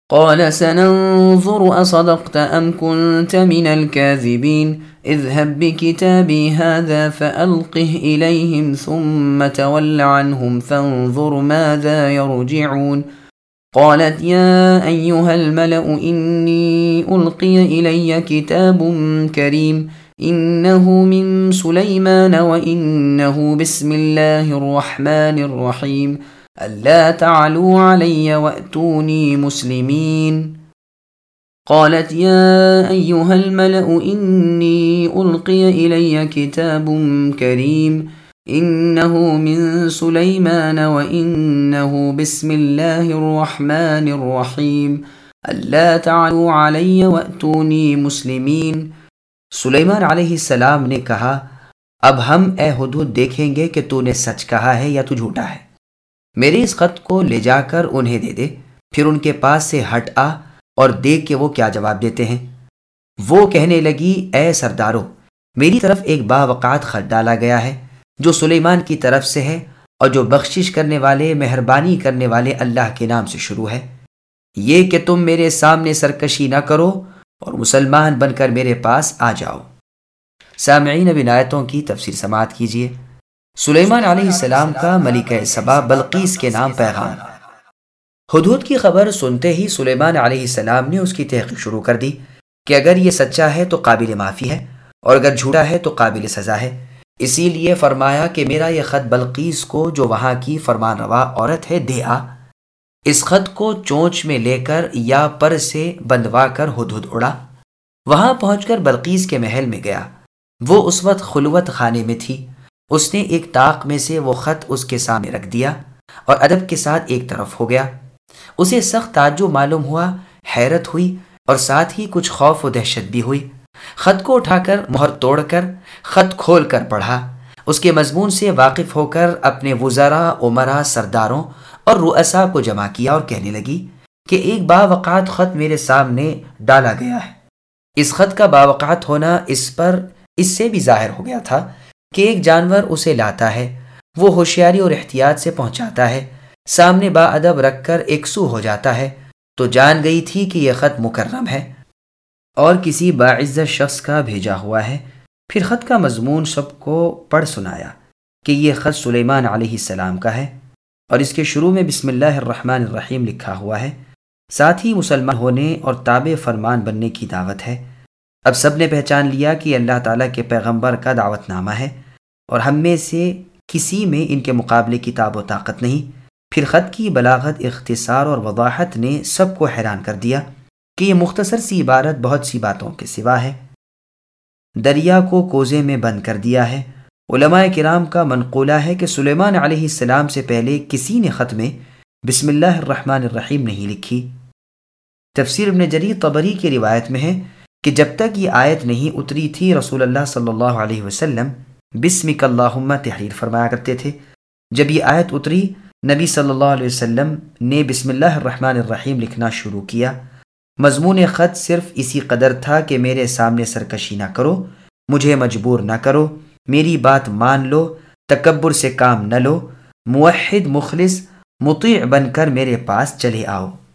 قال سننظر أصدقت أم كنت من الكاذبين اذهب بكتابي هذا فألقه إليهم ثم تول عنهم فانظر ماذا يرجعون قالت يا أيها الملأ إني ألقي إلي كتاب كريم إنه من سليمان وإنه بسم الله الرحمن الرحيم ألا تعلوا علي وأتوني مسلمين قالت يا أيها الملأ إني ألقي إلي كتاب كريم إنه من سليمان وإنه بسم الله الرحمن الرحيم ألا تعلوا علي وأتوني مسلمين۔ سلیمان علیہ السلام نے کہا اب ہم اے ہدہد دیکھیں گے کہ تو نے سچ کہا ہے یا تو جھوٹا ہے۔ میرے اس خط کو لے جا کر انہیں دے دے، پھر ان کے پاس سے ہٹ آ اور دیکھ کہ وہ کیا جواب دیتے ہیں۔ وہ کہنے لگی اے سردارو، میری طرف ایک باوقات خط ڈالا گیا ہے جو سلیمان کی طرف سے ہے اور جو بخشش کرنے والے مہربانی کرنے والے اللہ کے نام سے شروع ہے، یہ کہ تم میرے سامنے سرکشی نہ کرو اور مسلمان بن کر میرے پاس آ جاؤ۔ سامعین، اب ان آیتوں کی تفسیر سماعت کیجیے۔ سلیمان علیہ السلام کا ملکہ سبا بلقیس کے نام پیغام۔ ہدہد کی خبر سنتے ہی سلیمان علیہ السلام نے اس کی تحقیق شروع کر دی کہ اگر یہ سچا ہے تو قابل معافی ہے اور اگر جھوٹا ہے تو قابل سزا ہے۔ اسی لیے فرمایا کہ میرا یہ خط بلقیس کو جو وہاں کی فرمان روا عورت ہے دے آ۔ اس خط کو چونچ میں لے کر یا پر سے بندوا کر ہدہد اڑا۔ وہاں پہنچ کر بلقیس کے محل میں گیا۔ وہ اس وقت خلوت خانے میں تھی۔ اس نے ایک طاق میں سے وہ خط اس کے سامنے رکھ دیا اور ادب کے ساتھ ایک طرف ہو گیا۔ اسے سخت تعجب معلوم ہوا، حیرت ہوئی اور ساتھ ہی کچھ خوف و دہشت بھی ہوئی۔ خط کو اٹھا کر مہر توڑ کر خط کھول کر پڑھا۔ اس کے مضمون سے واقف ہو کر اپنے وزراء، امراء، سرداروں اور رؤساء کو جمع کیا اور کہنے لگی کہ ایک باوقات خط میرے سامنے ڈالا گیا ہے۔ اس خط کا باوقات ہونا اس سے بھی ظاہر ہو گیا تھا کہ ایک جانور اسے لاتا ہے، وہ ہوشیاری اور احتیاط سے پہنچاتا ہے، سامنے با ادب رکھ کر ایک سو ہو جاتا ہے، تو جان گئی تھی کہ یہ خط مکرم ہے اور کسی باعزت شخص کا بھیجا ہوا ہے۔ پھر خط کا مضمون سب کو پڑھ سنایا کہ یہ خط سلیمان علیہ السلام کا ہے اور اس کے شروع میں بسم اللہ الرحمن الرحیم لکھا ہوا ہے، ساتھ ہی مسلمان ہونے اور تابع فرمان بننے کی دعوت ہے۔ اب سب نے پہچان لیا کہ اللہ تعالیٰ کے پیغمبر کا دعوت نامہ ہے اور ہم میں سے کسی میں ان کے مقابلے کی تاب و طاقت نہیں۔ پھر خط کی بلاغت، اختصار اور وضاحت نے سب کو حیران کر دیا کہ یہ مختصر سی عبارت بہت سی باتوں کے سوا ہے۔ دریا کو کوزے میں بند کر دیا ہے۔ علماء کرام کا منقولہ ہے کہ سلیمان علیہ السلام سے پہلے کسی نے خط میں بسم اللہ الرحمن الرحیم نہیں لکھی۔ تفسیر ابن جریر طبری کی روایت میں ہے کہ جب تک یہ آیت نہیں اتری تھی رسول اللہ صلی اللہ علیہ وسلم بسمک اللہم تحریر فرمایا کرتے تھے۔ جب یہ آیت اتری، نبی صلی اللہ علیہ وسلم نے بسم اللہ الرحمن الرحیم لکھنا شروع کیا۔ مضمون خط صرف اسی قدر تھا کہ میرے سامنے سرکشی نہ کرو، مجھے مجبور نہ کرو، میری بات مان لو، تکبر سے کام نہ لو، موحد، مخلص، مطیع بن کر میرے پاس چلے آؤ۔